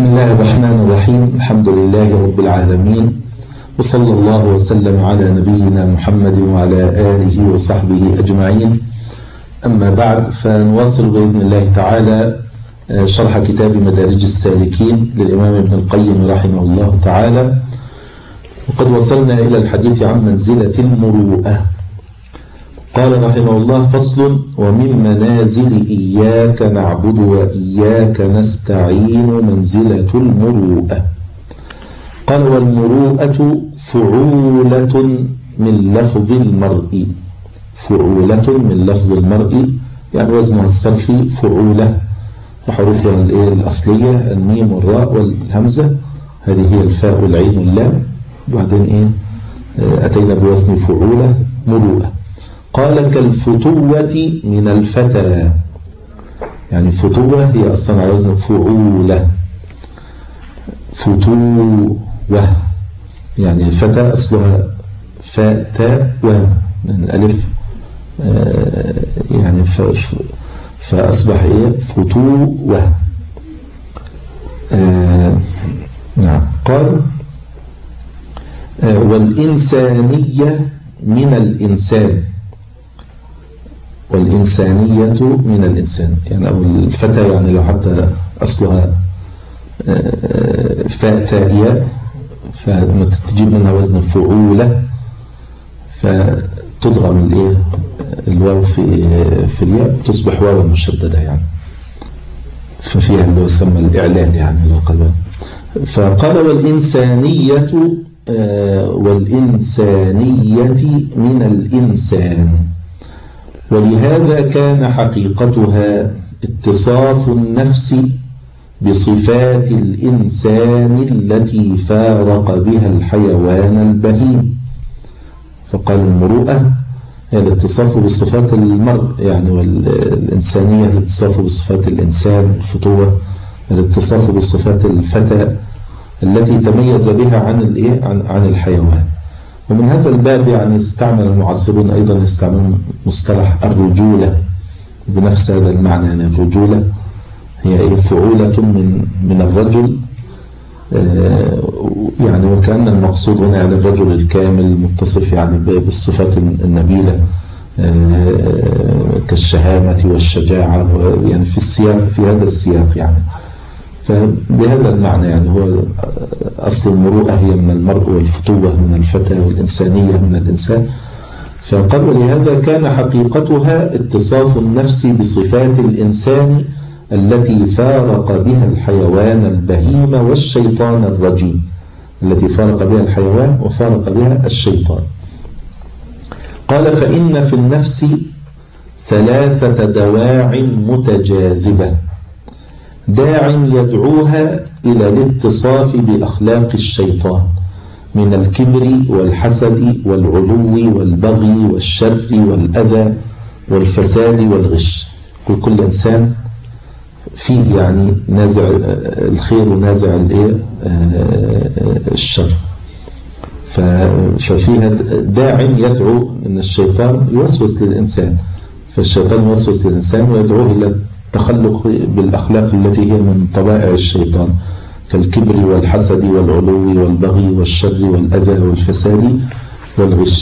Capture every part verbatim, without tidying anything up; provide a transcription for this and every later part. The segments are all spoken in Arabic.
بسم الله الرحمن الرحيم. الحمد لله رب العالمين، وصلى الله وسلم على نبينا محمد وعلى آله وصحبه أجمعين. أما بعد، فنواصل بإذن الله تعالى شرح كتاب مدارج السالكين للإمام ابن القيم رحمه الله تعالى، وقد وصلنا إلى الحديث عن منزلة المروءة. قال رحمه الله: فصل: ومن منازل إياك نعبد وإياك نستعين منزلة المروءة. قال: والمروءة فعولة من لفظ المرء. فعولة من لفظ المرء يعني وزنها الصرفي فعولة، وحروفها الأصلية الميم والراء والهمزة، هذه هي الفاء والعين واللام، وبعدين إيه أتينا بوزن فعولة مروءة. قال: كالفتوة من الفتى، يعني فتوة هي أصلا على وزن فعولة. فتوة يعني الفتى أصلها فاء تاء و من الألف، يعني فأصبح إيه فتوة. نعم. قال: والإنسانية من الإنسان. والإنسانية من الإنسان يعني أو الفتى، يعني لو حتى أصلها فاء تائية فتجيب منها وزن فعولة، فتضغم الإيه الواو في في الياء تصبح واو مشددة، يعني ففيها اللي يسمى الإعلان، يعني لو قال. فقال: والإنسانية والإنسانية من الإنسان. ولهذا كان حقيقتها اتصاف النفس بصفات الإنسان التي فارق بها الحيوان البهيم. فقال: المروءة هي الاتصاف بصفات المرء، يعني والإنسانية الاتصاف بصفات الإنسان. الفتوة الاتصاف بصفات الفتى التي تميز بها عن الإيه عن عن الحيوان. ومن هذا الباب يعني استعمل المعاصرون أيضا يستعملون مصطلح الرجولة بنفس هذا المعنى. يعني الرجولة هي إيه فعولة من من الرجل، يعني وكأن المقصود هنا يعني الرجل الكامل المتصف يعني بالصفات النبيلة كالشهامة والشجاعة، يعني في السياق في هذا السياق يعني. فبهذا المعنى يعني هو أصل المروءة هي من المرء، والفتوة من الفتى، والإنسانية من الإنسان. فقال: ولهذا كان حقيقتها اتصاف النفس بصفات الإنسان التي فارق بها الحيوان البهيم والشيطان الرجيم، التي فارق بها الحيوان وفارق بها الشيطان. قال: فإن في النفس ثلاثة دواع متجاذبة، داع يدعوها إلى الاتصاف بأخلاق الشيطان من الكبر والحسد والعلو والبغي والشر والأذى والفساد والغش. كل إنسان فيه يعني نازع الخير ونازع الشر، ففيها داع يدعو من الشيطان يوسوس للإنسان، فالشيطان يوسوس للإنسان ويدعوه إلى التخلق بالأخلاق التي هي من طبائع الشيطان كالكبر والحسد والعلو والبغي والشر والأذى والفساد والغش.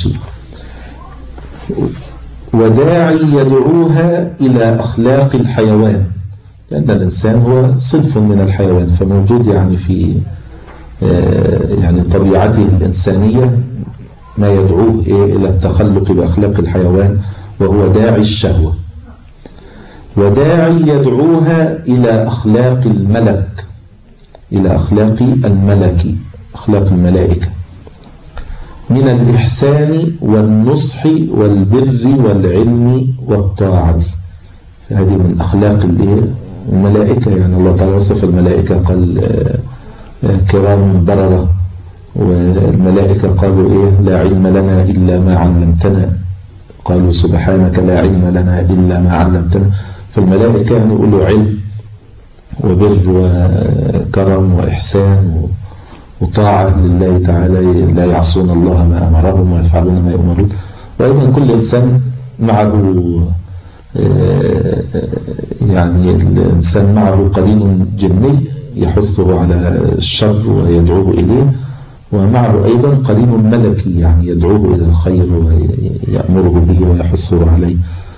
وداعي يدعوها إلى أخلاق الحيوان، لأن الإنسان هو صنف من الحيوان، فموجود يعني في يعني طبيعته الإنسانية ما يدعوه إلى التخلق بأخلاق الحيوان، وهو داعي الشهوة. وداعي يدعوها إلى أخلاق الملك، إلى أخلاق الملك، أخلاق الملائكة، من الإحسان والنصح والبر والعلم والطاعة. فهذه من أخلاق الملائكة، يعني الله تعالى وصف الملائكة قال كرام بررة، والملائكة قالوا إيه لا علم لنا إلا ما علمتنا، قالوا سبحانك لا علم لنا إلا ما علمتنا. فالملائكة يعني يقولوا علم وبر وكرم وإحسان وطاعة لله تعالى، لا يعصون الله ما أمرهم ويفعلون ما يؤمرون. وأيضا كل إنسان معه يعني الإنسان معه قرين جني يحثه على الشر ويدعوه إليه، ومعه أيضا قرين ملكي يعني يدعوه إلى الخير ويأمره به ويحثه عليه.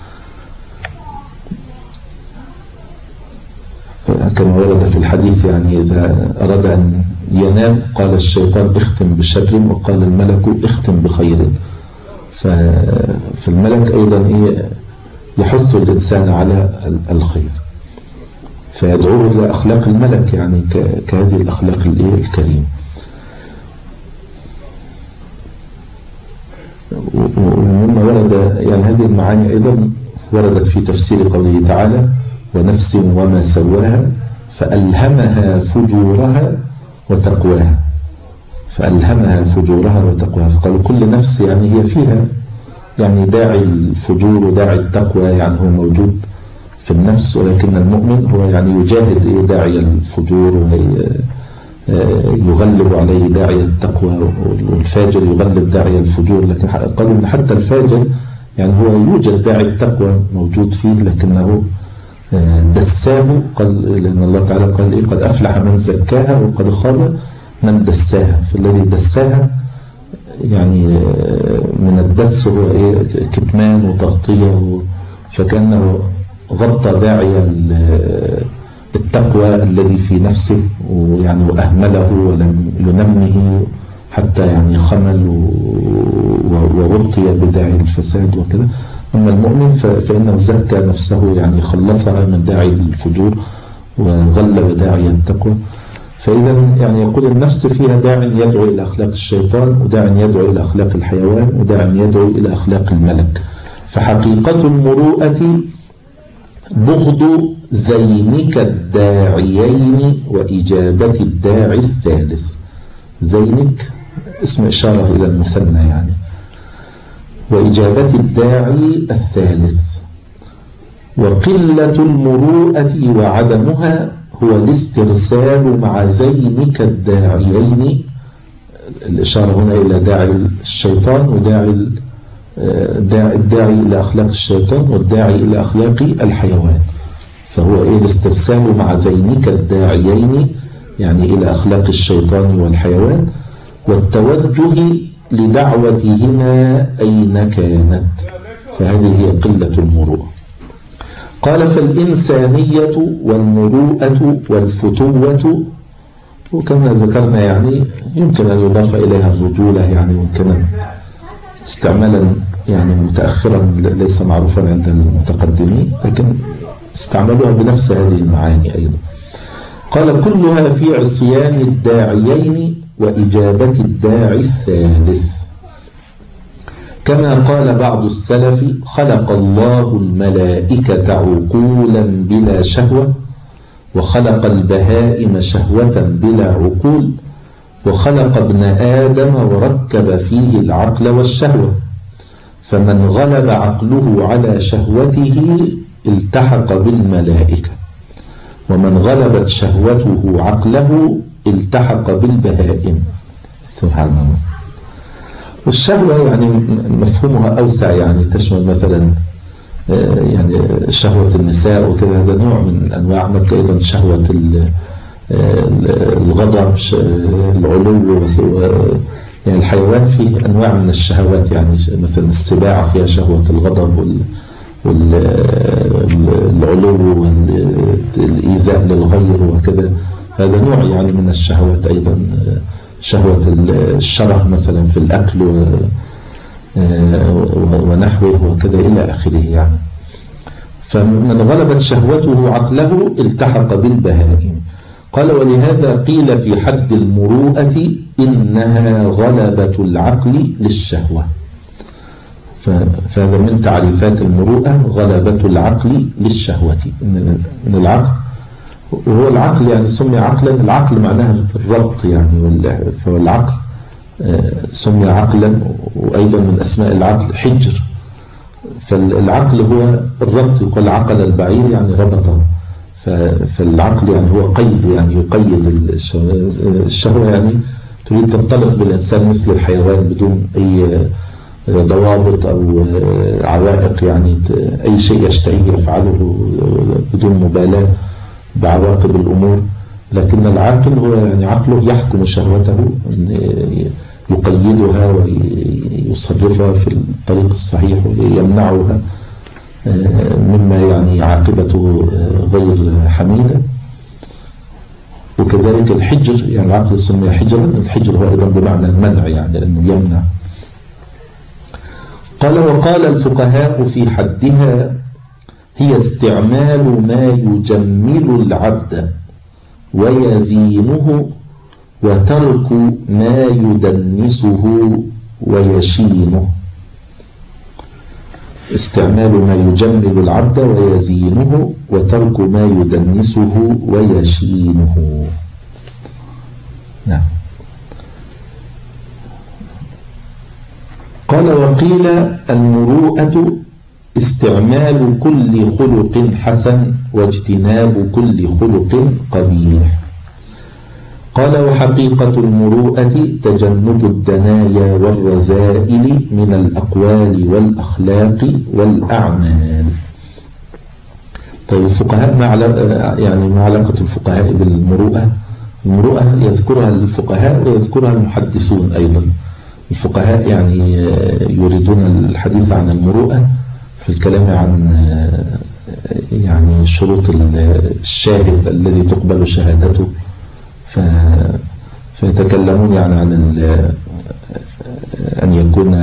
كما ورد في الحديث يعني إذا أراد أن ينام قال الشيطان اختم بشر، وقال الملك اختم بخير. فالملك أيضا يحث الإنسان على الخير، فيدعوه إلى أخلاق الملك يعني كهذه الأخلاق الكريمة. ومما ورد يعني هذه المعاني أيضا وردت في تفسير قوله تعالى ونفس وما سواها فألهمها فجورها وتقواها. فألهمها فجورها وتقواها، فقالوا كل نفس يعني هي فيها يعني داعي الفجور وداعي التقوى، يعني هو موجود في النفس، ولكن المؤمن هو يعني يجاهد داعي الفجور ويغلب عليه داعي التقوى، والفاجر يغلب داعي الفجور. لكن قالوا ان حتى الفاجر يعني هو يوجد داعي التقوى موجود فيه، لكنه دساه، قال لأن الله تعالى قال إيه قد أفلح من زكاها وقد خاب من دساها. فالذي دساها يعني من الدس هو إيه كتمان وتغطية، فكأنه غطى داعي التقوى الذي في نفسه ويعني وأهمله ولم ينمه حتى يعني خمل وغطي بداعي الفساد وكذا. أما المؤمن فإنه زكى نفسه يعني خلصها من داعي الفجور وغلب داعي التقوى. فإذا يعني يقول النفس فيها داع يدعو إلى أخلاق الشيطان، وداع يدعو إلى أخلاق الحيوان، وداع يدعو إلى أخلاق الملك. فحقيقة المروءة بغض زينك الداعيين وإجابة الداعي الثالث. زينك اسم إشارة إلى المثنى يعني، وإجابة الداعي الثالث. وقلة المروءة وعدمها هو الاسترسال مع زينك الداعيين، الإشارة هنا إلى داعي الشيطان وداعي الداعي إلى أخلاق الشيطان والداعي إلى أخلاق الحيوان. فهو إيه الاسترسال مع زينك الداعيين يعني إلى أخلاق الشيطان والحيوان، والتوجه لدعوتهما أين كانت، فهذه هي قلة المروءة. قال فالإنسانية والمروءة والفتوة، وكما ذكرنا يعني يمكن أن يضاف إليها الرجولة يعني، وكان استعمالا يعني متأخرا ليس معروفا عند المتقدمين، لكن استعملوها بنفس هذه المعاني أيضا. قال كلها في عصيان الداعيين وإجابة الداعي الثالث. كما قال بعض السلف خلق الله الملائكة عقولا بلا شهوة، وخلق البهائم شهوة بلا عقول، وخلق ابن آدم وركب فيه العقل والشهوة، فمن غلب عقله على شهوته التحق بالملائكة، ومن غلبت شهوته عقله التحق بالبهائم. سبحان الله. والشهوة يعني مفهومها أوسع، يعني تشمل مثلا يعني شهوة النساء وكذا، هذا نوع من أنواع، أيضا شهوة الغضب، العلو، يعني الحيوان فيه أنواع من الشهوات، يعني مثلا السباع فيها شهوة الغضب والعلو والإيذاء للغير وكذا، هذا نوع يعني من الشهوات. أيضا شهوة الشره مثلا في الأكل ونحوه وكذا إلى آخره يعني. فمن غلبت شهوته عقله التحق بالبهائم. قال ولهذا قيل في حد المروءة إنها غلبة العقل للشهوة. فهذا من تعريفات المروءة غلبة العقل للشهوة، من العقل، وهو العقل يعني سمي عقلا، العقل معناه الربط يعني، فالعقل سمي عقلا، وأيضا من أسماء العقل حجر. فالعقل هو الربط، يقول عقل البعير يعني ربطه. فالعقل يعني هو قيد، يعني يقيد الشهوة، يعني تريد تنطلق بالإنسان مثل الحيوان بدون أي ضوابط أو عوائق، يعني أي شيء يشتهيه يفعله بدون مبالاة بعواقب الأمور. لكن العاقل هو يعني عقله يحكم شهوته، يقيدها ويصرفها في الطريق الصحيح ويمنعها مما يعني عاقبته غير حميدة. وكذلك الحجر، يعني العقل سمي حجرا، الحجر هو أيضا بمعنى المنع، يعني لأنه يمنع. قال وقال الفقهاء في حدها هي استعمال ما يجمل العبد ويزينه وترك ما يدنسه ويشينه. استعمال ما يجمل العبد ويزينه وترك ما يدنسه ويشينه. نعم. قال وقيل المروءة استعمال كل خلق حسن واجتناب كل خلق قبيح. قال وحقيقة المروءة تجنب الدنايا والرذائل من الأقوال والأخلاق والأعمال. طيب الفقهاء ما يعني ما علاقة الفقهاء بالمروءة؟ المروءة يذكرها الفقهاء ويذكرها المحدثون أيضا. الفقهاء يعني يريدون الحديث عن المروءة في الكلام عن يعني شروط الشاهد الذي تقبل شهادته، فيتكلمون يعني عن أن يكون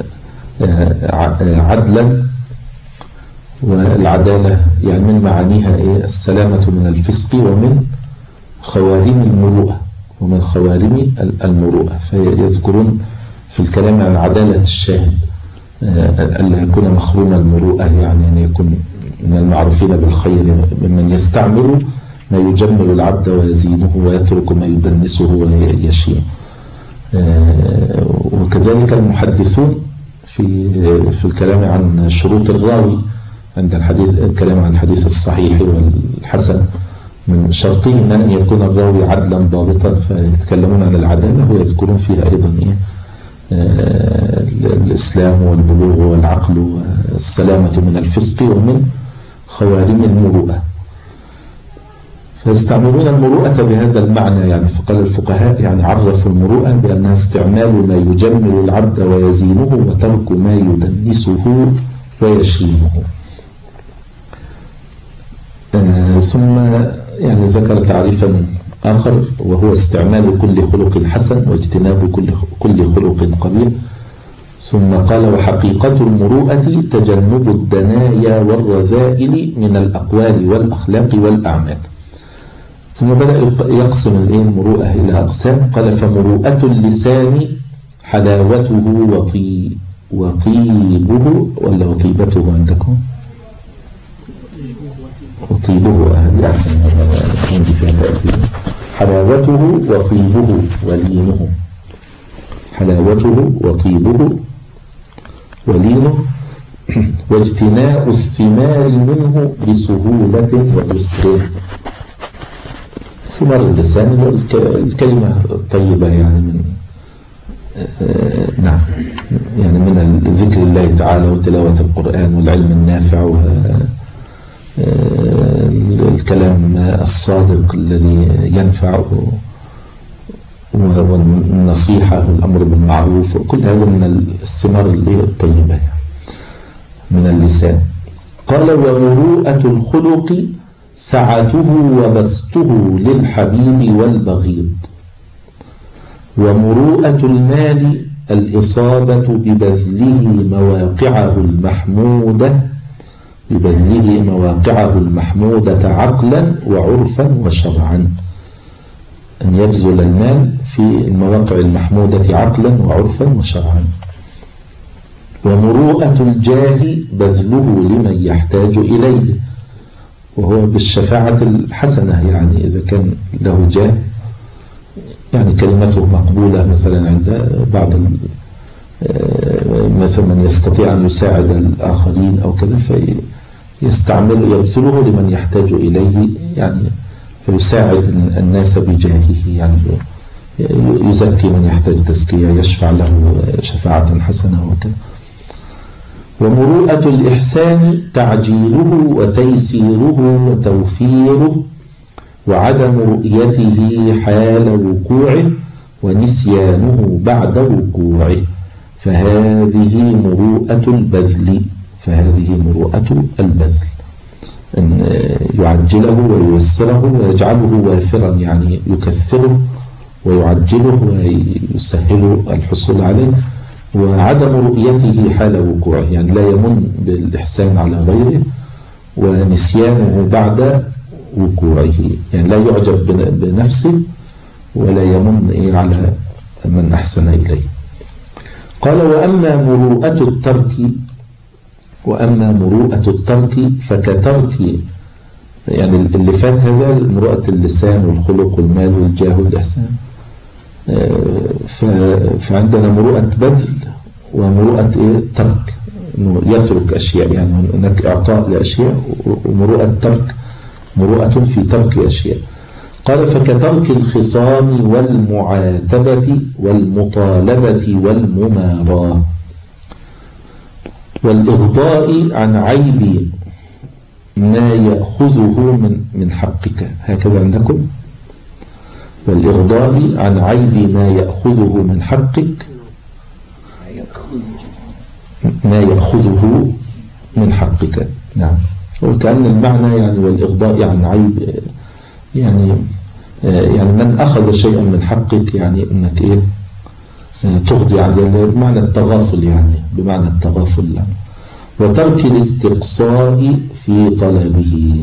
عدلا، والعدالة يعني من معانيها إيه؟ السلامة من الفسق ومن خوارم المروءة ومن خوارم المروءة. فيذكرون في الكلام عن عدالة الشاهد ألا يكون مخروم المروءة، يعني أن يكون من المعروفين بالخير ممن يستعمل ما يجمل العبد ويزينه ويترك ما يدنسه ويشينه. وكذلك المحدثون في في الكلام عن شروط الراوي عند الحديث، الكلام عن الحديث الصحيح والحسن، من شرطهم أن يكون الراوي عدلا ضابطا، فيتكلمون عن العدالة ويذكرون فيها أيضا إيه الإسلام والبلوغ والعقل والسلامة من الفسق ومن خوارم المروءة. فيستعملون المروءة بهذا المعنى، يعني فقال الفقهاء يعني عرفوا المروءة بأنها استعمال ما يجمل العبد ويزينه وترك ما يدنسه ويشينه. آه ثم يعني ذكر تعريفا آخر وهو استعمال كل خلق حسن واجتناب كل كل خلق قبيح. ثم قال وحقيقة المروءة تجنب الدنايا والرذائل من الأقوال والأخلاق والأعمال. ثم بدأ يقسم المروءة إلى أقسام. قال فمروءة اللسان حلاوته وطي وطيبه ولا وطيبته عندكم؟ وطيبه هذه أحسن عندي فيها تأكيد. حلاوته وطيبه ولينه. حلاوته وطيبه ولينه واجتناء الثمار منه بسهولة ويسر. ثمار اللسان الكلمة الطيبة، يعني من آه نعم يعني من ذكر الله تعالى وتلاوة القرآن والعلم النافع والكلام الصادق الذي ينفع والنصيحة والأمر بالمعروف، وكل هذا من الثمار الطيبة يعني من اللسان. قال ومروءة الخلق سعته وبسطه للحبيب والبغيض. ومروءة المال الإصابة ببذله مواقعه المحمودة ببذله مواقعه المحمودة عقلا وعرفا وشرعا، أن يبذل المال في المواقع المحمودة عقلا وعرفا وشرعا. ومروءة الجاه بذله لمن يحتاج إليه، وهو بالشفاعة الحسنة، يعني إذا كان له جاه يعني كلمته مقبولة مثلا عند بعض مثلا من يستطيع أن يساعد الآخرين أو كذا فيستعمل يبذله لمن يحتاج إليه، يعني فيساعد الناس بجاهه، يعني يزكي من يحتاج تزكية، يشفع له شفاعة حسنة وكذا. ومروءة الإحسان تعجيله وتيسيره وتوفيره وعدم رؤيته حال وقوعه ونسيانه بعد وقوعه، فهذه مروءة البذل فهذه مروءة البذل أن يعجله وييسره ويجعله وافرا، يعني يكثره ويعجله ويسهل الحصول عليه. وعدم رؤيته حال وقوعه، يعني لا يمن بالإحسان على غيره، ونسيانه بعد وقوعه، يعني لا يعجب بنفسه ولا يمن على من أحسن إليه. قال وأما مروءة الترك وأما مروءة الترك فكترك، يعني اللي فات هذا مروءة اللسان والخلق والمال والجاه والإحسان، فعندنا مروءة بذل ومروءة إيه؟ ترك، إنه يترك أشياء، يعني هناك إعطاء لأشياء، ومروءة ترك مروءة في ترك أشياء. قال فكترك الخصام والمعاتبة والمطالبة والمماراة والإغضاء عن عيب ما يأخذه من من حقك، هكذا عندكم، والإغضاء عن عيب ما يأخذه من حقك، ما يأخذه من حقك. نعم، وكأن المعنى يعني والإغضاء عن عيب، يعني يعني من أخذ شيئا من حقك، يعني أنك إيه تغضي عنه، بمعنى التغافل، يعني بمعنى التغافل يعني. وترك الاستقصاء في طلبه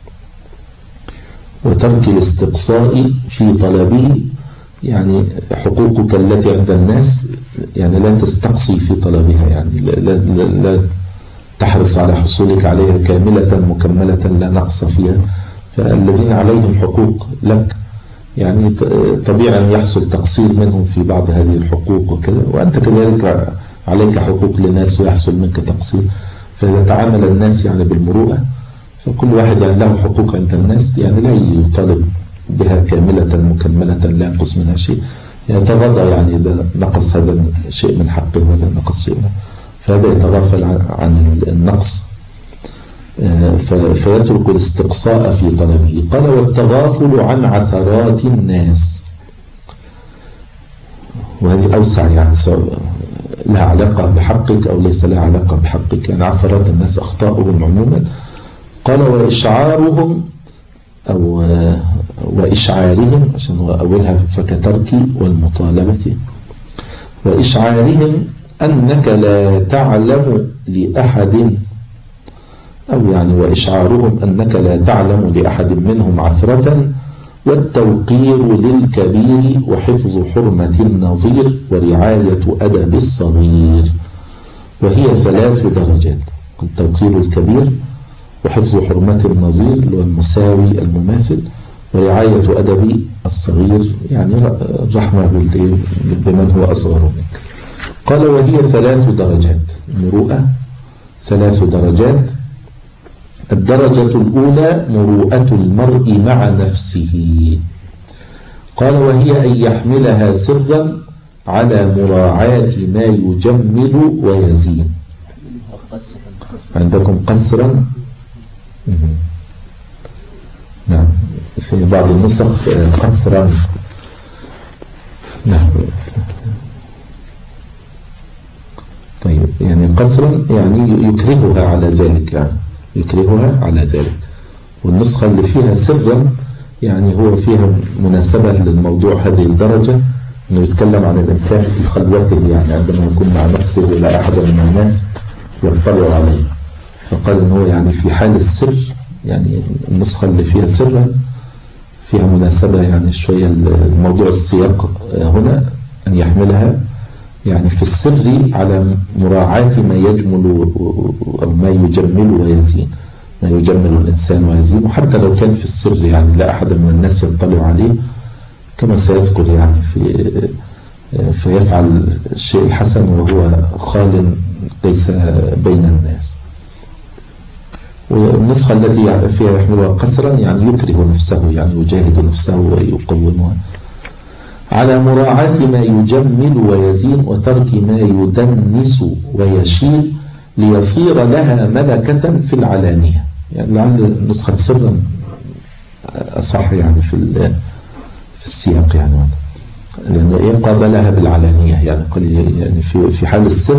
وترك الاستقصاء في طلبه يعني حقوقك التي عند الناس، يعني لا تستقصي في طلبها، يعني لا, لا, لا تحرص على حصولك عليها كاملة مكملة لا نقص فيها. فالذين عليهم حقوق لك يعني طبيعي أن يحصل تقصير منهم في بعض هذه الحقوق وكذا، وأنت كذلك عليك حقوق لناس ويحصل منك تقصير. فيتعامل الناس يعني بالمروءة، فكل واحد يعني له حقوق عند الناس، يعني لا يطالب بها كاملة مكملة لا ينقص منها شيء، يتغاضى يعني إذا نقص هذا شيء من حقه وهذا نقص شيء منه، فهذا يتغافل عن النقص فيترك الاستقصاء في طلبه. قال والتغافل عن عثرات الناس، وهذه أوسع، يعني لها علاقة بحقك أو ليس لها علاقة بحقك، يعني عثرات الناس أخطاؤهم عموما. قال وإشعارهم أو وإشعارهم، عشان هو أولها فكترك والمطالبة، وإشعارهم أنك لا تعلم لأحد، أو يعني وإشعارهم أنك لا تعلم لأحد منهم عثرة، والتوقير للكبير وحفظ حرمة النظير ورعاية أدب الصغير، وهي ثلاث درجات. التوقير الكبير وحفظ حرمة النظير اللي هو المساوي المماثل، ورعاية أدب الصغير يعني الرحمة بمن هو أصغر منك. قال وهي ثلاث درجات، مروءة ثلاث درجات. الدرجة الأولى مروءة المرء مع نفسه، قال وهي أن يحملها سرا على مراعاة ما يجمل ويزين. عندكم قسرا؟ نعم، في بعض النسخ قسرا. نعم، طيب، يعني قسرا يعني يكرهها على ذلك، يعني يكرهها على ذلك. والنسخة اللي فيها سرا يعني هو فيها مناسبة للموضوع هذه الدرجة، انه يتكلم عن الانسان في خلوته، يعني عندما يكون مع نفسه لا احد من الناس يطلع عليه، فقال ان هو يعني في حال السر، يعني النسخة اللي فيها سرا فيها مناسبة، يعني شوية الموضوع السياق هنا أن يحملها يعني في السر على مراعاة ما يجمل أو ما يجمل ويزين، ما يجمل الإنسان ويزين، وحتى لو كان في السر يعني لا أحد من الناس يطلع عليه، كما سيذكر يعني في فيفعل الشيء الحسن وهو خال ليس بين الناس. والنسخة التي فيها يحملها قسرا يعني يكره نفسه، يعني يجاهد نفسه ويقومها على مراعاة ما يجمل ويزين وترك ما يدنس ويشيل ليصير لها ملكة في العلانية. يعني لعل نسخة سرا أصح يعني في في السياق يعني، لأنه إيه قابلها بالعلانية يعني قال يعني في في حال السر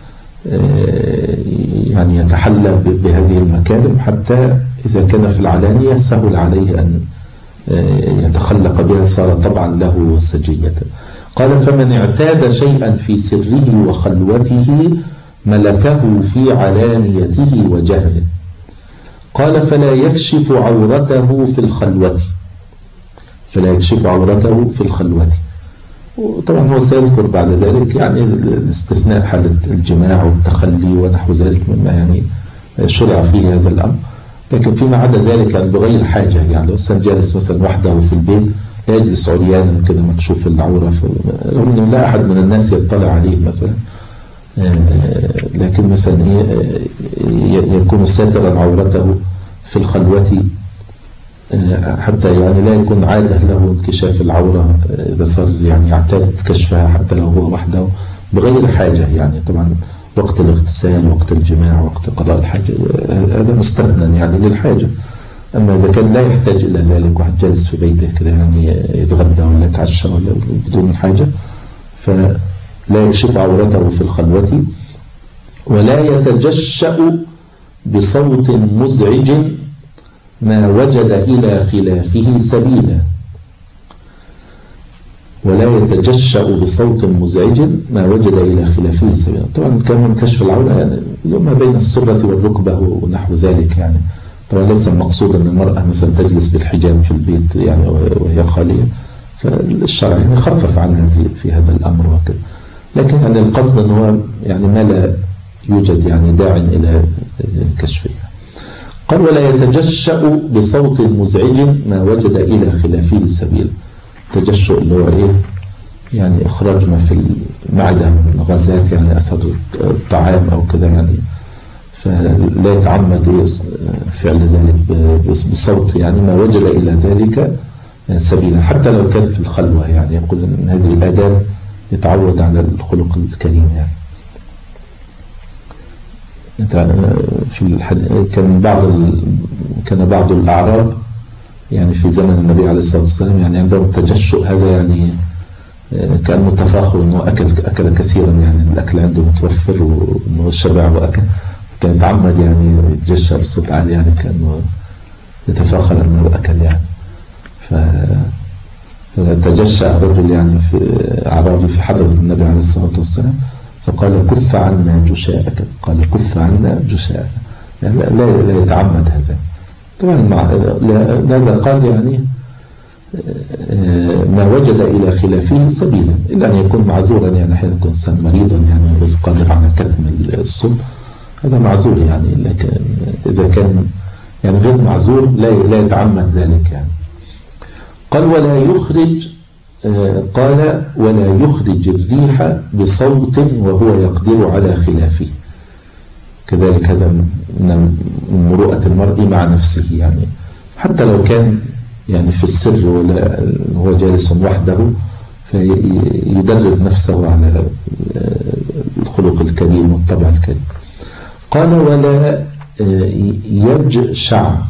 يعني يتحلى بهذه المكارم، حتى إذا كان في العلانية سهل عليه أن يتخلق بها، صار طبعا له سجية. قال فمن اعتاد شيئا في سره وخلوته ملكه في علانيته وجهله. قال فلا يكشف عورته في الخلوة، فلا يكشف عورته في الخلوة. وطبعا هو سيذكر بعد ذلك يعني الاستثناء حالة الجماع والتخلي ونحو ذلك مما يعني شرع فيه هذا الأمر، لكن فيما عدا ذلك يعني بغير حاجة، يعني لو الإنسان جالس مثلا وحده في البيت لا يجلس عريانا كده مكشوف العورة، رغم أنه لا أحد من الناس يطلع عليه مثلا، لكن مثلا يكون ساترا عورته في الخلوة حتى يعني لا يكون عادة له انكشاف العورة إذا صار يعني يعتاد كشفها حتى لو هو وحده بغير حاجة، يعني طبعا وقت الاغتسال وقت الجماع وقت قضاء الحاجة هذا مستثنى يعني للحاجة. أما إذا كان لا يحتاج إلى ذلك، واحد جالس في بيته كده يعني يتغدى ولا يتعشى ولا بدون حاجة، فلا يكشف عورته في الخلوة، ولا يتجشأ بصوت مزعج ما وجد إلى خلافه سبيلا. ولا يتجشأ بصوت مزعج ما وجد إلى خلافه سبيلا. طبعا كان من كشف العورة يعني ما بين السرة والركبة ونحو ذلك، يعني طبعا ليس المقصود أن المرأة مثلا تجلس بالحجاب في البيت يعني وهي خالية، فالشرع يعني خفف عنها في, في هذا الأمر وكذا، لكن يعني القصد أنه يعني ما لا يوجد يعني داع إلى كشفها. قال ولا يتجشأ بصوت مزعج ما وجد إلى خلافه سبيل. التجشؤ اللي هو إيه يعني إخراج ما في المعدة من غازات يعني أثر الطعام أو كذا يعني، فلا يتعمد فعل ذلك بصوت يعني ما وجد إلى ذلك سبيلا، حتى لو كان في الخلوة، يعني يقول أن هذه الآداب يتعود على الخلق الكريم يعني. في الحديث كان بعض ال... كان بعض الأعراب يعني في زمن النبي عليه الصلاة والسلام يعني عندهم التجشؤ هذا، يعني كان متفاخر انه اكل اكل كثيرا، يعني الاكل عنده متوفر وانه شبع واكل، كان يتعمد يعني يتجشأ بصوت عالي، يعني كانه يتفاخر انه اكل يعني. ف فتجشأ رجل يعني في اعرابي في حضرة النبي عليه الصلاة والسلام فقال كف عنا جشاءك، قال كف عنا جشاءك، يعني لا لا يتعمد هذا طبعا، مع هذا قال يعني ما وجد إلى خلافه سبيلا، إلا أن يكون معذورا، يعني أحيانا يكون إنسان مريضا يعني غير قادر على كتم الصوت، هذا معذور يعني، لكن إذا كان يعني غير معذور لا لا يتعمد ذلك يعني. قال ولا يخرج قال ولا يخرج الريح بصوت وهو يقدر على خلافه، كذلك هذا من مروءة المرء مع نفسه، يعني حتى لو كان يعني في السر ولا هو جالس وحده فيدرب نفسه على الخلق الكريم والطبع الكريم. قال ولا يجشع،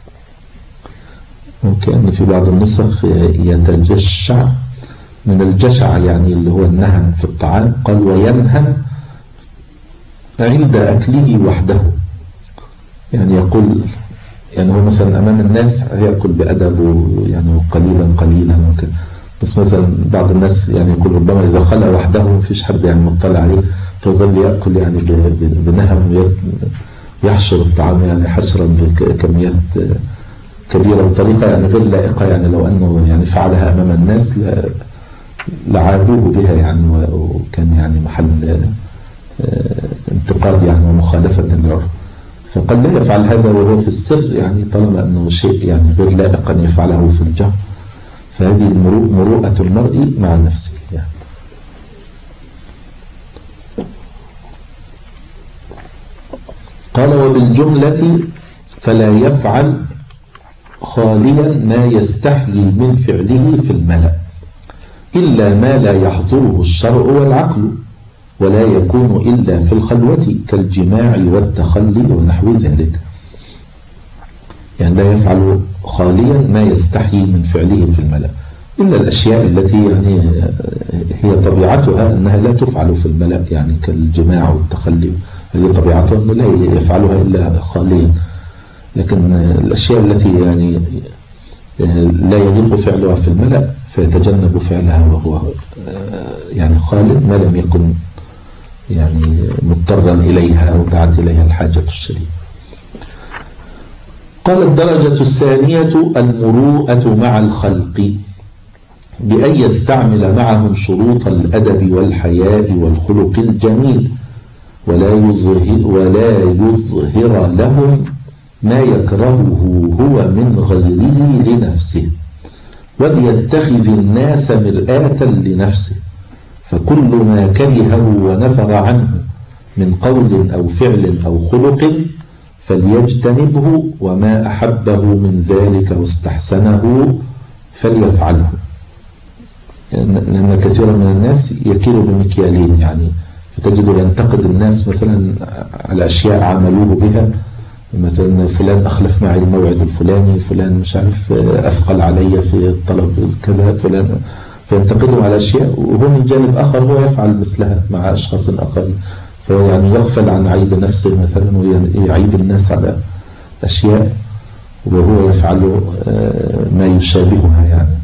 وكأن في بعض النسخ يتجشع من الجشع يعني اللي هو النهم في الطعام. قال وينهم عند أكله وحده، يعني يقول يعني هو مثلا أمام الناس يأكل بأدب يعني قليلا قليلا وكذا، بس مثلا بعض الناس يعني يقول ربما إذا خلى وحده مفيش حد يعني مطلع عليه فظل يأكل يعني بنهم ويحشر الطعام يعني حشرا بكميات كبيرة بطريقة يعني غير لائقة، يعني لو أنه يعني فعلها أمام الناس لعابوه بها يعني، وكان يعني محل انتقاد يعني ومخالفة للعرف. فقال لا يفعل هذا وهو في السر، يعني طالما أنه شيء يعني غير لائق أن يفعله في الجهر، فهذه مروءة المرء مع نفسه يعني. قال وبالجملة فلا يفعل خاليا ما يستحيي من فعله في الملأ إلا ما لا يحضره الشرع والعقل، ولا يكون إلا في الخلوة كالجماع والتخلي ونحو ذلك. يعني لا يفعل خاليا ما يستحي من فعله في الملأ، إلا الأشياء التي يعني هي طبيعتها أنها لا تفعل في الملأ، يعني كالجماع والتخلي، هذه طبيعتها أنه لا يفعلها إلا خاليا. لكن الأشياء التي يعني لا يليق فعلها في الملأ فيتجنب فعلها وهو يعني خالد، ما لم يكن يعني مضطرا إليها أو دعت إليها الحاجة الشديدة. قال الدرجة الثانية المروءة مع الخلق، بأن يستعمل معهم شروط الأدب والحياء والخلق الجميل، ولا يظهر, ولا يظهر لهم ما يكرهه هو من غيره لنفسه، وليتخذ الناس مرآة لنفسه، فكل ما كرهه ونفر عنه من قول أو فعل أو خلق فليجتنبه، وما أحبه من ذلك واستحسنه فليفعله. لأن كثيرا من الناس يكيل بمكيالين، يعني فتجده ينتقد الناس مثلا على أشياء عملوه بها، مثلا فلان أخلف معي الموعد الفلاني، فلان مش عارف أثقل علي في الطلب كذا، فلان فينتقدهم على أشياء، وهو من جانب آخر هو يفعل مثلها مع أشخاص آخرين، فهو يعني يغفل عن عيب نفسه مثلا ويعيب الناس على أشياء وهو يفعل ما يشابهها يعني.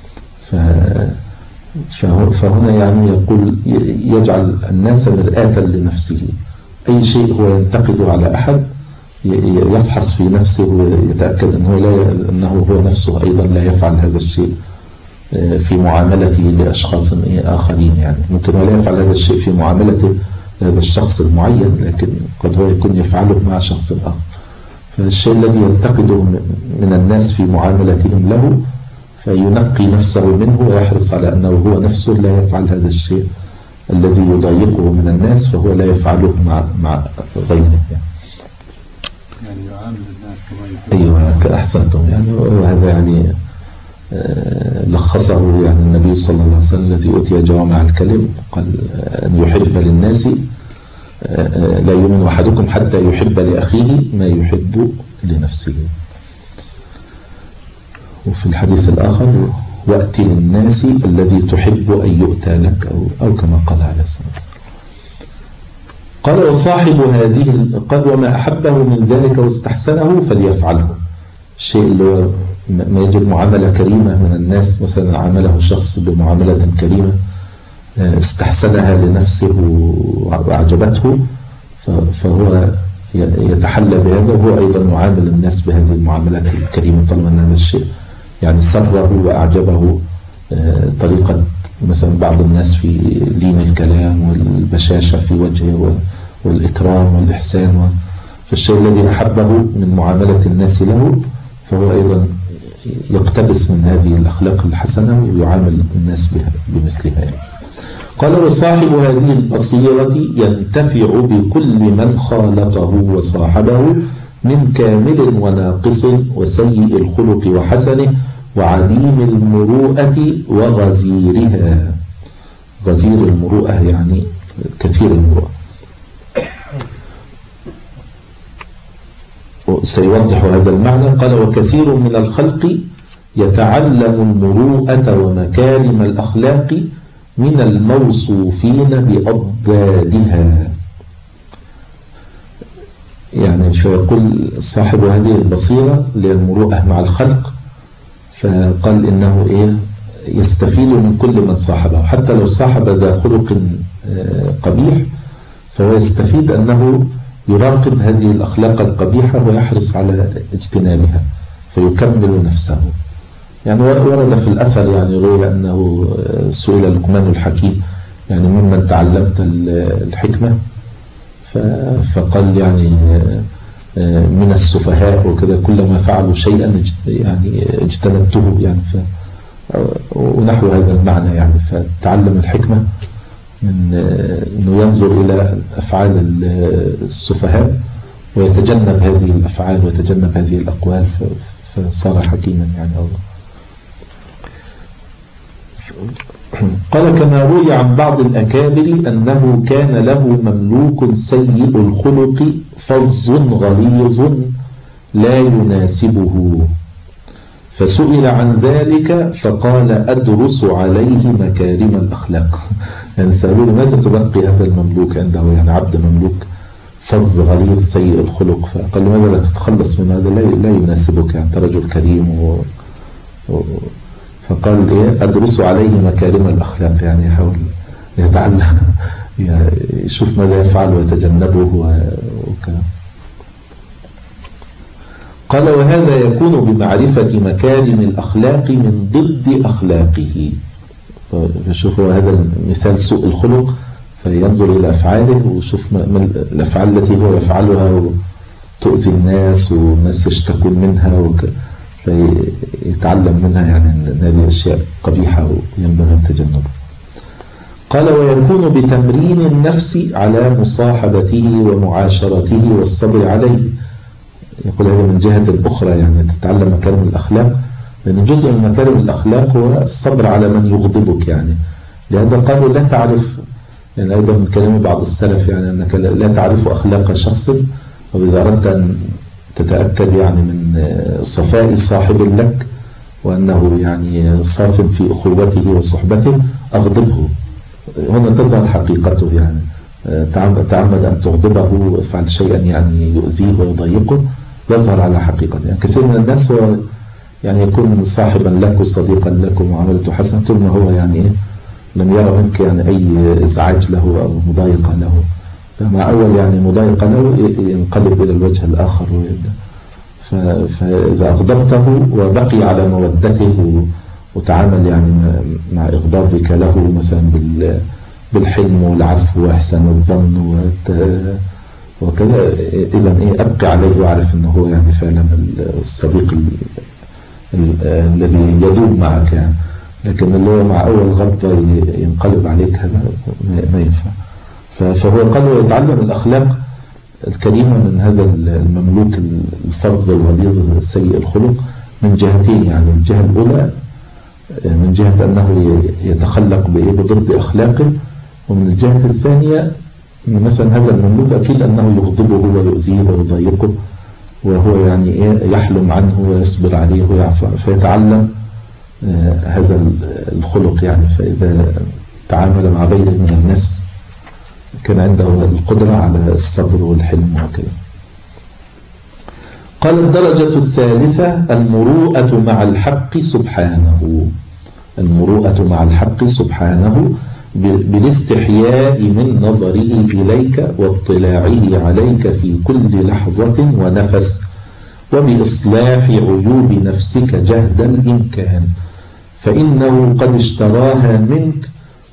فهنا يعني يقول يجعل الناس مرآة لنفسه، أي شيء هو ينتقد على أحد يفحص في نفسه ويتأكد أنه, لا أنه هو نفسه أيضا لا يفعل هذا الشيء في معاملته لأشخاص آخرين. يعني ممكن ولا يفعل هذا الشيء في معاملته هذا الشخص المعين، لكن قد هو يكون يفعله مع شخص آخر. فالشيء الذي ينتقده من الناس في معاملتهم له فينقي نفسه منه ويحرص على أنه هو نفسه لا يفعل هذا الشيء الذي يضايقه من الناس، فهو لا يفعله مع مع غيره يعني. يعني يعامل الناس كما يحب. أيوة أحسنتم. يعني وهذا يعني لخصه يعني النبي صلى الله عليه وسلم الذي أوتي جوامع الكلم، قال أن يحب للناس لا يؤمن أحدكم حتى يحب لأخيه ما يحب لنفسه. وفي الحديث الآخر وأت للناس الذي تحب أن يؤتى لك، أو, أو كما قال عليه الصلاة والسلام. قال وصاحب هذه قال وما أحبه من ذلك واستحسنه فليفعله. الشيء اللي هو ما يجب معاملة كريمة من الناس، مثلا عامله شخص بمعاملة كريمة استحسنها لنفسه وأعجبته فهو يتحلى بهذا، وهو أيضا يعامل الناس بهذه المعاملات الكريمة طالما أن هذا الشيء يعني سره وأعجبه. طريقة مثلا بعض الناس في لين الكلام والبشاشة في وجهه والإكرام والإحسان، فالشيء الذي أحبه من معاملة الناس له فهو أيضا يقتبس من هذه الأخلاق الحسنة ويعامل الناس بها بمثلها. قال وصاحب هذه البصيرة ينتفع بكل من خالطه وصاحبه من كامل وناقص وسيء الخلق وحسنه وعديم المروءة وغزيرها. غزير المروءة يعني كثير المروءة. سيوضح هذا المعنى. قال وكثير من الخلق يتعلم المروءة ومكارم الأخلاق من الموصوفين بأضدادها. يعني فيقول صاحب هذه البصيرة للمروءة مع الخلق، فقال إنه إيه يستفيد من كل من صاحبه، حتى لو صاحب ذا خلق قبيح فهو يستفيد أنه يراقب هذه الأخلاق القبيحة ويحرص على اجتنابها فيكمل نفسه. يعني ورد في الأثر يعني روي أنه سئل لقمان الحكيم يعني ممن تعلمت الحكمة، فقال يعني من السفهاء وكذا، كلما فعلوا شيئا يعني اجتنبته يعني ف ونحو هذا المعنى. يعني فتعلم الحكمة من أنه ينظر إلى أفعال السفهاء ويتجنب هذه الأفعال ويتجنب هذه الأقوال فصار حكيما يعني الله. قال كما روي عن بعض الأكابر أنه كان له مملوك سيء الخلق فظ غليظ لا يناسبه، فسئل عن ذلك فقال أدرس عليه مكارم الأخلاق. يعني سألوه ماذا تبقي هذا المملوك عنده، يعني عبد مملوك فظ غليظ سيء الخلق، فقال له ماذا لا تتخلص من هذا، لا, لا يناسبك، يعني أنت رجل كريم و... و... فقال إيه أدرس عليه مكارم الأخلاق، يعني يحاول يتعلم يشوف ماذا يفعل ويتجنبه وكذا. قال وهذا يكون بمعرفة مكارم الأخلاق من ضد أخلاقه. فشوفوا هذا مثال سوء الخلق، فينظر إلى أفعاله وشوف الأفعال التي هو يفعلها وتؤذي الناس والناس يشتكون منها فيتعلم منها يعني أن هذه أشياء قبيحة وينبغي التجنب. قال ويكون بتمرين النفس على مصاحبته ومعاشرته والصبر عليه. يقول هذا من جهة أخرى، يعني تتعلم مكارم الأخلاق، لأن جزء من مكارم الأخلاق هو الصبر على من يغضبك. يعني لهذا قالوا لا تعرف، يعني أيضا من كلام بعض السلف، يعني أنك لا تعرف أخلاق شخص، وإذا أردت أن تتأكد يعني من صفاء صاحب لك وأنه يعني صاف في أخوته وصحبته أغضبه، هنا تظهر حقيقته. يعني تعمد أن تغضبه، افعل شيئا يعني يؤذيه ويضايقه، يظهر على حقيقته. يعني كثير من الناس هو يعني يكون صاحبا لك وصديقا لك ومعاملته حسنة، طول ما هو يعني إيه لم يرى منك يعني أي إزعاج له أو مضايقة له، فمع أول يعني مضايقة له ينقلب إلى الوجه الآخر ويبدأ. فإذا أغضبته وبقي على مودته وتعامل يعني مع إغضابك له مثلا بالحلم والعفو وإحسان الظن وكذا، إذا إيه أبقي عليه وأعرف أنه هو يعني فعلا الصديق الذي يدوم معك يعني. لكن اللي هو مع أول غضبة ينقلب عليك هذا ما ينفع. فهو قال يتعلم الأخلاق الكريمة من هذا المملوك الفظ الغليظ سيء الخلق من جهتين. يعني الجهة الأولى من جهة أنه يتخلق بضد أخلاقه، ومن الجهة الثانية مثلا هذا المملوك أكيد أنه يغضبه ويؤذيه ويضايقه، وهو يعني يحلم عنه ويصبر عليه ويعفو، فيتعلم هذا الخلق. يعني فإذا تعامل مع غيره من الناس كان عنده القدرة على الصبر والحلم وكذا. قال الدرجة الثالثة المروءة مع الحق سبحانه. المروءة مع الحق سبحانه بالاستحياء من نظره إليك واطلاعه عليك في كل لحظة ونفس، وبإصلاح عيوب نفسك جهد الإمكان، فإنه قد اشتراها منك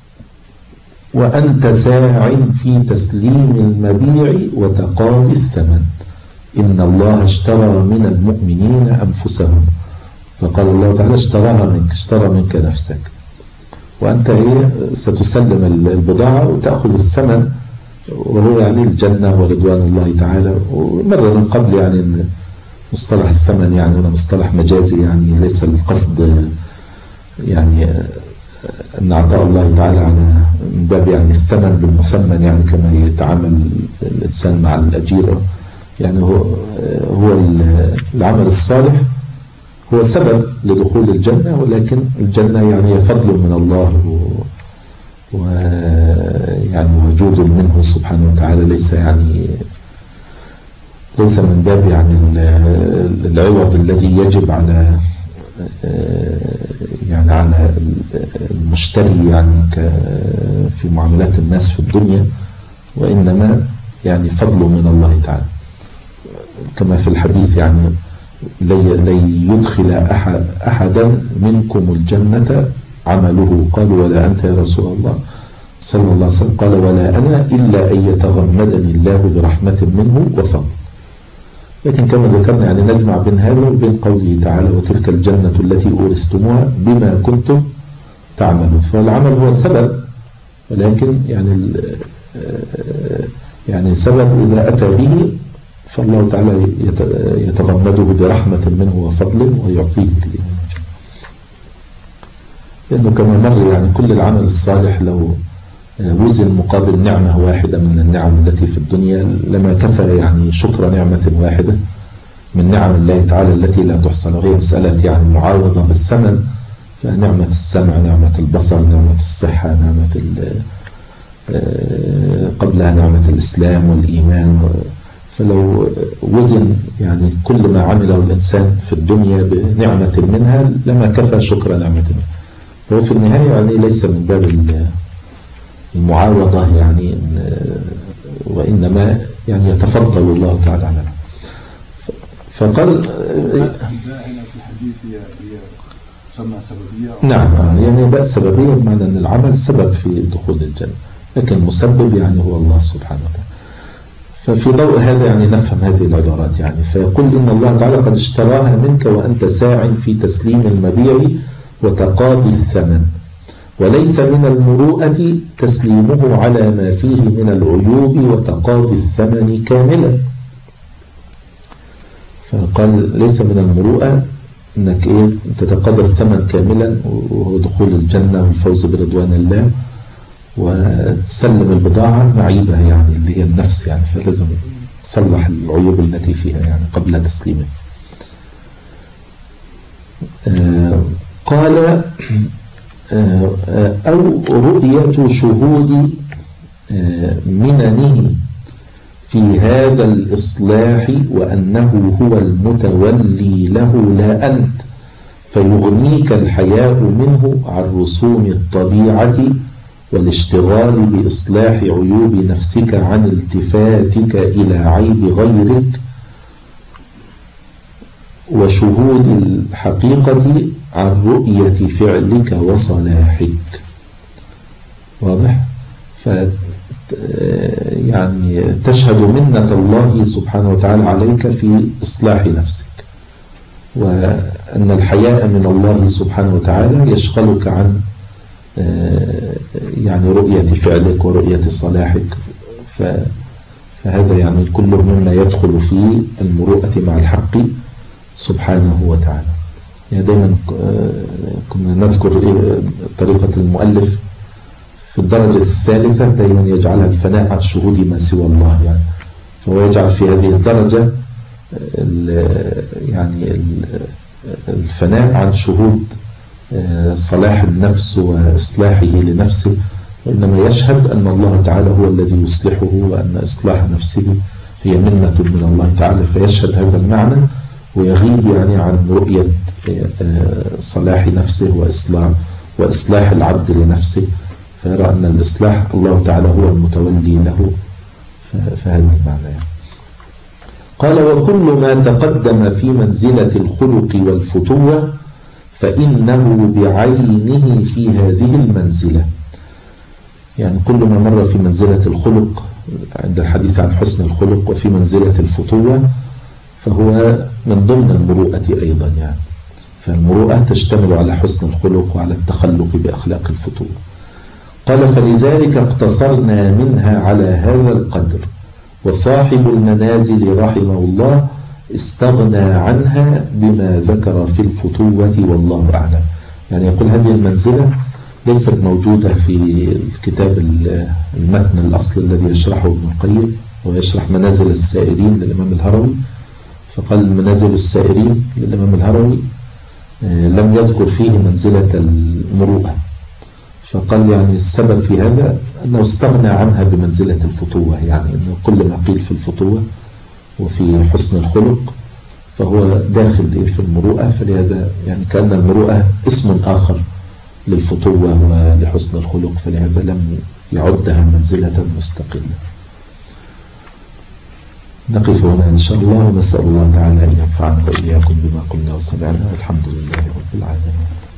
وأنت ساع في تسليم المبيع وتقاضي الثمن. إن الله اشترى من المؤمنين أنفسهم، فقال الله تعالى اشتراها منك، اشترى منك نفسك، وأنت هي ستسلم البضاعة وتأخذ الثمن، وهو يعني الجنة ورضوان الله تعالى. ومر من قبل يعني مصطلح الثمن يعني هنا مصطلح مجازي، يعني ليس القصد يعني أن عطاء الله تعالى على من باب يعني الثمن بالمثمن، يعني كما يتعامل الإنسان مع الأجير. يعني هو هو العمل الصالح هو سبب لدخول الجنة، ولكن الجنة يعني فضل من الله ويعني وجود منه سبحانه وتعالى، ليس يعني ليس من باب يعني العوض الذي يجب على يعني على المشتري يعني في معاملات الناس في الدنيا، وإنما يعني فضل من الله تعالى، كما في الحديث يعني لن يدخل أحد أحدا منكم الجنة عمله. قالوا ولا أنت يا رسول الله صلى الله عليه وسلم؟ قال ولا أنا إلا أن يتغمدني الله برحمة منه وفضل. لكن كما ذكرنا يعني نجمع بين هذا وبين قوله تعالى وتلك الجنة التي أورثتموها بما كنتم تعملون. فالعمل هو سبب، ولكن يعني يعني سبب إذا أتى به فالله تعالى يتغمده برحمة منه وفضل ويعطيه الإيمان. لأنه كما مر يعني كل العمل الصالح لو وزن مقابل نعمة واحدة من النعم التي في الدنيا لما كفى يعني شكر نعمة واحدة. من نعم الله تعالى التي لا تحصى، وهي مسألة يعني معاوضة بالثمن. فنعمة السمع، نعمة البصر، نعمة الصحة، نعمة قبلها نعمة الإسلام والإيمان. فلو وزن يعني كل ما عمله الإنسان في الدنيا بنعمة منها لما كفى شكر نعمة منها. فهو في النهاية يعني ليس من باب المعاوضة يعني، وإنما يعني يتفضل الله تعالى على. فقال نعم يعني باء سببية بمعنى أن العمل سبب في دخول الجنة، لكن المسبب يعني هو الله سبحانه وتعالى. ففي ضوء هذا يعني نفهم هذه العبارات يعني. فيقول إن الله تعالى قد اشتراها منك وأنت ساع في تسليم المبيع وتقاضي الثمن، وليس من المروءة تسليمه على ما فيه من العيوب وتقاضي الثمن كاملا. فقال ليس من المروءة انك ايه تتقاضى الثمن كاملا، وهو دخول الجنة والفوز برضوان الله، وتسلم البضاعة معيبة يعني اللي هي النفس يعني، فلازم تصلح العيوب التي فيها يعني قبل تسليمه. آه قال آه أو رؤية شهود آه مننه في هذا الإصلاح وأنه هو المتولي له لا أنت، فيغنيك الحياء منه عن رسوم الطبيعة والاشتغال بإصلاح عيوب نفسك عن التفاتك إلى عيب غيرك، وشهود الحقيقة عن رؤية فعلك وصلاحك. واضح؟ ف يعني تشهد منة الله سبحانه وتعالى عليك في إصلاح نفسك، وأن الحياء من الله سبحانه وتعالى يشغلك عن يعني رؤية فعلك ورؤية صلاحك. فهذا يعني كله مما يدخل في المروءة مع الحق سبحانه وتعالى. يعني دايما كنا نذكر طريقة المؤلف في الدرجة الثالثة دايما يجعلها الفناء عن شهود ما سوى الله يعني. فهو يجعل في هذه الدرجة يعني الفناء عن شهود صلاح النفس وإصلاحه لنفسه، وإنما يشهد أن الله تعالى هو الذي يصلحه، وأن إصلاح نفسه هي منة من الله تعالى. فيشهد هذا المعنى ويغيب يعني عن رؤية صلاح نفسه وإصلاح وإصلاح العبد لنفسه، فيرى أن الإصلاح الله تعالى هو المتولي له. فهذا المعنى يعني. قال وكل ما تقدم في منزلة الخلق والفتوة فإنه بعينه في هذه المنزلة. يعني كل ما مر في منزلة الخلق عند الحديث عن حسن الخلق وفي منزلة الفتوة فهو من ضمن المروءة أيضا يعني. فالمروءة تشتمل على حسن الخلق وعلى التخلق بأخلاق الفتوة. قال فلذلك اقتصرنا منها على هذا القدر، وصاحب المنازل رحمه الله استغنى عنها بما ذكر في الفتوة والله أعلم. يعني يقول هذه المنزلة ليست موجودة في الكتاب المتن الأصل الذي يشرحه ابن القيم، ويشرح منازل السائرين للإمام الهروي. فقال منازل السائرين للإمام الهروي لم يذكر فيه منزلة المروءة. فقال يعني السبب في هذا أنه استغنى عنها بمنزلة الفتوة، يعني أنه كل ما قيل في الفتوة وفي حسن الخلق فهو داخل في المروءة. فلهذا يعني كأن المروءة اسم آخر للفتوة ولحسن الخلق، فلهذا لم يعدها منزلة مستقلة. نقف هنا إن شاء الله، ونسأل الله تعالى أن ينفعنا وإياكم بما قلنا وسمعنا. الحمد لله رب العالمين.